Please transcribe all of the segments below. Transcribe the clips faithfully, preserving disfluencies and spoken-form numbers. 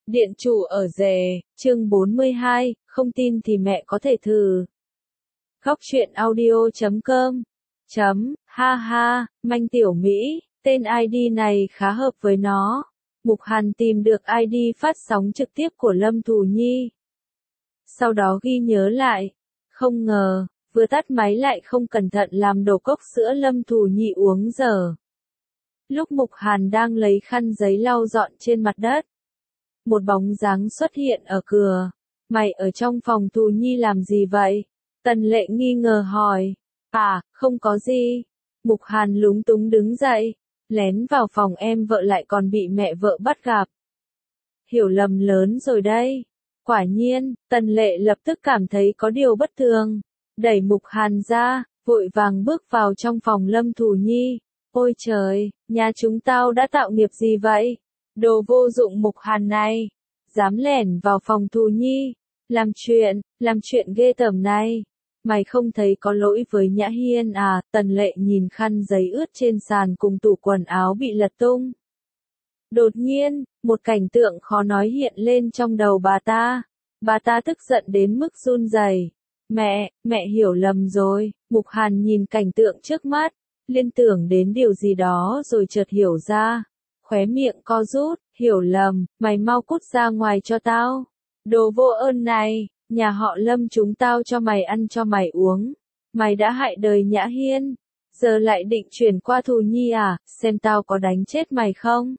Điện chủ ở rể, chương bốn mươi hai, không tin thì mẹ có thể thử. Góc truyện audio chấm com chấm, ha ha, Manh Tiểu Mỹ, tên i đê này khá hợp với nó. Mục Hàn tìm được i đê phát sóng trực tiếp của Lâm Thù Nhi. Sau đó ghi nhớ lại. Không ngờ, vừa tắt máy lại không cẩn thận làm đổ cốc sữa Lâm Thù Nhi uống dở. Lúc Mục Hàn đang lấy khăn giấy lau dọn trên mặt đất, một bóng dáng xuất hiện ở cửa. Mày ở trong phòng Thù Nhi làm gì vậy? Tần Lệ nghi ngờ hỏi. À, không có gì. Mục Hàn lúng túng đứng dậy, lén vào phòng em vợ lại còn bị mẹ vợ bắt gặp. Hiểu lầm lớn rồi đây. Quả nhiên, Tần Lệ lập tức cảm thấy có điều bất thường. Đẩy Mục Hàn ra, vội vàng bước vào trong phòng Lâm Thù Nhi. Ôi trời, nhà chúng tao đã tạo nghiệp gì vậy? Đồ vô dụng Mục Hàn này, dám lẻn vào phòng Thù Nhi, làm chuyện, làm chuyện ghê tởm này. Mày không thấy có lỗi với Nhã Hiên à? Tần Lệ nhìn khăn giấy ướt trên sàn cùng tủ quần áo bị lật tung. Đột nhiên, một cảnh tượng khó nói hiện lên trong đầu bà ta. Bà ta tức giận đến mức run rẩy. Mẹ, mẹ hiểu lầm rồi. Mục Hàn nhìn cảnh tượng trước mắt, liên tưởng đến điều gì đó rồi chợt hiểu ra. Khóe miệng co rút, hiểu lầm, mày mau cút ra ngoài cho tao. Đồ vô ơn này, nhà họ Lâm chúng tao cho mày ăn cho mày uống. Mày đã hại đời Nhã Hiên, giờ lại định chuyển qua Thù Nhi à, xem tao có đánh chết mày không?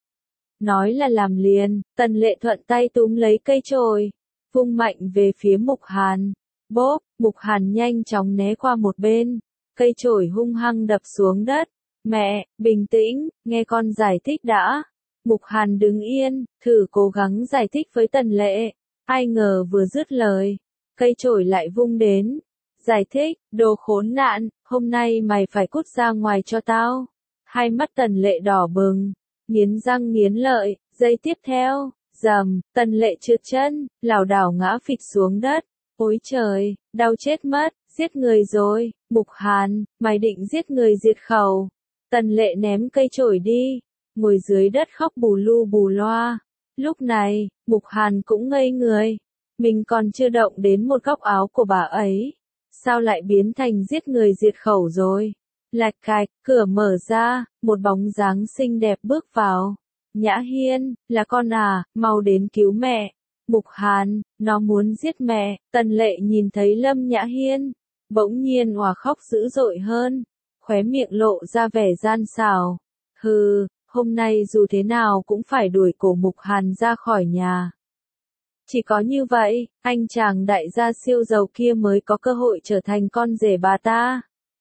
Nói là làm liền, Tần Lệ thuận tay túm lấy cây chổi, vung mạnh về phía Mục Hàn. Bốp, Mục Hàn nhanh chóng né qua một bên, cây chổi hung hăng đập xuống đất. Mẹ, bình tĩnh, nghe con giải thích đã. Mục Hàn đứng yên, thử cố gắng giải thích với Tần Lệ. Ai ngờ vừa dứt lời, cây chổi lại vung đến. Giải thích, đồ khốn nạn, hôm nay mày phải cút ra ngoài cho tao. Hai mắt Tần Lệ đỏ bừng, nghiến răng nghiến lợi, giây tiếp theo, rầm, Tần Lệ trượt chân, lảo đảo ngã phịch xuống đất. Ôi trời, đau chết mất, giết người rồi. Mục Hàn, mày định giết người diệt khẩu. Tần Lệ ném cây chổi đi, ngồi dưới đất khóc bù lu bù loa. Lúc này, Mục Hàn cũng ngây người. Mình còn chưa động đến một góc áo của bà ấy. Sao lại biến thành giết người diệt khẩu rồi? Lạch cạch, cửa mở ra, một bóng dáng xinh đẹp bước vào. Nhã Hiên, là con à, mau đến cứu mẹ. Mục Hàn, nó muốn giết mẹ. Tần Lệ nhìn thấy Lâm Nhã Hiên, bỗng nhiên òa khóc dữ dội hơn. Khóe miệng lộ ra vẻ gian xảo. Hừ, hôm nay dù thế nào cũng phải đuổi cổ Mục Hàn ra khỏi nhà. Chỉ có như vậy, anh chàng đại gia siêu giàu kia mới có cơ hội trở thành con rể bà ta.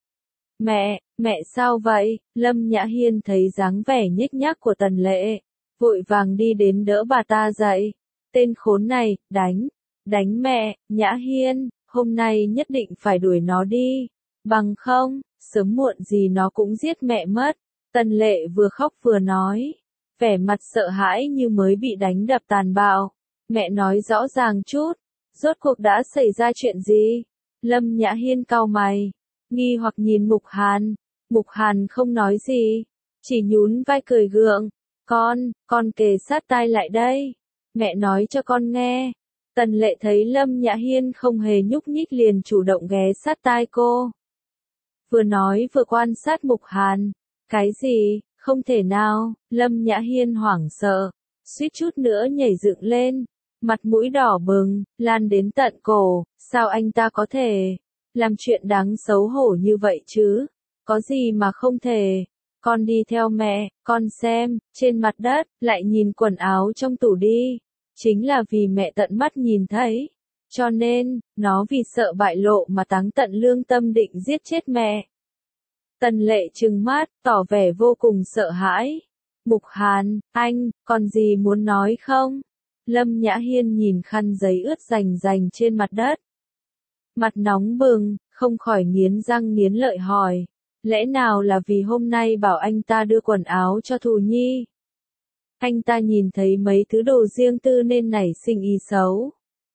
Mẹ, mẹ sao vậy? Lâm Nhã Hiên thấy dáng vẻ nhếch nhác của Tần Lệ, vội vàng đi đến đỡ bà ta dậy. Tên khốn này, đánh, đánh mẹ. Nhã Hiên, hôm nay nhất định phải đuổi nó đi. Bằng không, sớm muộn gì nó cũng giết mẹ mất. Tần Lệ vừa khóc vừa nói, vẻ mặt sợ hãi như mới bị đánh đập tàn bạo. Mẹ nói rõ ràng chút, rốt cuộc đã xảy ra chuyện gì? Lâm Nhã Hiên cau mày, nghi hoặc nhìn Mục Hàn. Mục Hàn không nói gì, chỉ nhún vai cười gượng. Con, con kề sát tai lại đây. Mẹ nói cho con nghe. Tần Lệ thấy Lâm Nhã Hiên không hề nhúc nhích liền chủ động ghé sát tai cô. Vừa nói vừa quan sát Mục Hàn. Cái gì? Không thể nào. Lâm Nhã Hiên hoảng sợ, suýt chút nữa nhảy dựng lên. Mặt mũi đỏ bừng, lan đến tận cổ. Sao anh ta có thể làm chuyện đáng xấu hổ như vậy chứ? Có gì mà không thể? Con đi theo mẹ, con xem, trên mặt đất, lại nhìn quần áo trong tủ đi. Chính là vì mẹ tận mắt nhìn thấy. Cho nên, nó vì sợ bại lộ mà táng tận lương tâm định giết chết mẹ. Tần Lệ trừng mắt, tỏ vẻ vô cùng sợ hãi. Mục Hàn, anh, còn gì muốn nói không? Lâm Nhã Hiên nhìn khăn giấy ướt rành rành trên mặt đất. Mặt nóng bừng, không khỏi nghiến răng nghiến lợi hỏi. Lẽ nào là vì hôm nay bảo anh ta đưa quần áo cho Thù Nhi? Anh ta nhìn thấy mấy thứ đồ riêng tư nên nảy sinh ý xấu.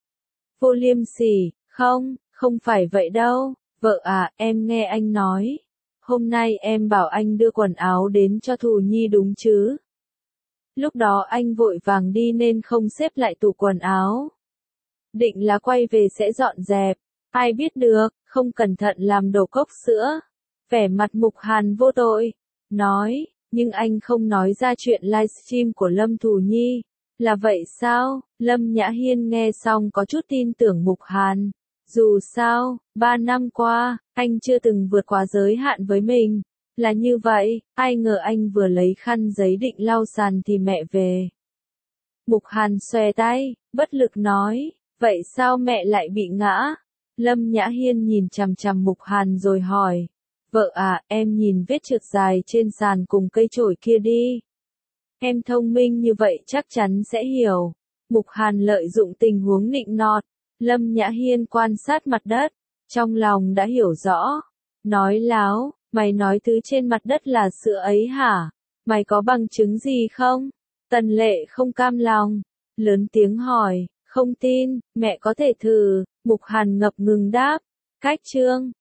Vô liêm sỉ, không, không phải vậy đâu. Vợ à, em nghe anh nói. Hôm nay em bảo anh đưa quần áo đến cho Thù Nhi đúng chứ? Lúc đó anh vội vàng đi nên không xếp lại tủ quần áo. Định là quay về sẽ dọn dẹp. Ai biết được, không cẩn thận làm đổ cốc sữa. Vẻ mặt Mục Hàn vô tội. Nói, nhưng anh không nói ra chuyện livestream của Lâm Thù Nhi. Là vậy sao? Lâm Nhã Hiên nghe xong có chút tin tưởng Mục Hàn. Dù sao, ba năm qua, anh chưa từng vượt quá giới hạn với mình. Là như vậy, ai ngờ anh vừa lấy khăn giấy định lau sàn thì mẹ về. Mục Hàn xòe tay, bất lực nói, vậy sao mẹ lại bị ngã? Lâm Nhã Hiên nhìn chằm chằm Mục Hàn rồi hỏi, vợ à, em nhìn vết trượt dài trên sàn cùng cây chổi kia đi. Em thông minh như vậy chắc chắn sẽ hiểu. Mục Hàn lợi dụng tình huống nịnh nọt. Lâm Nhã Hiên quan sát mặt đất, trong lòng đã hiểu rõ. Nói láo, mày nói thứ trên mặt đất là sữa ấy hả? Mày có bằng chứng gì không? Tần Lệ không cam lòng, lớn tiếng hỏi, không tin, mẹ có thể thử. Mục Hàn ngập ngừng đáp, cách chương.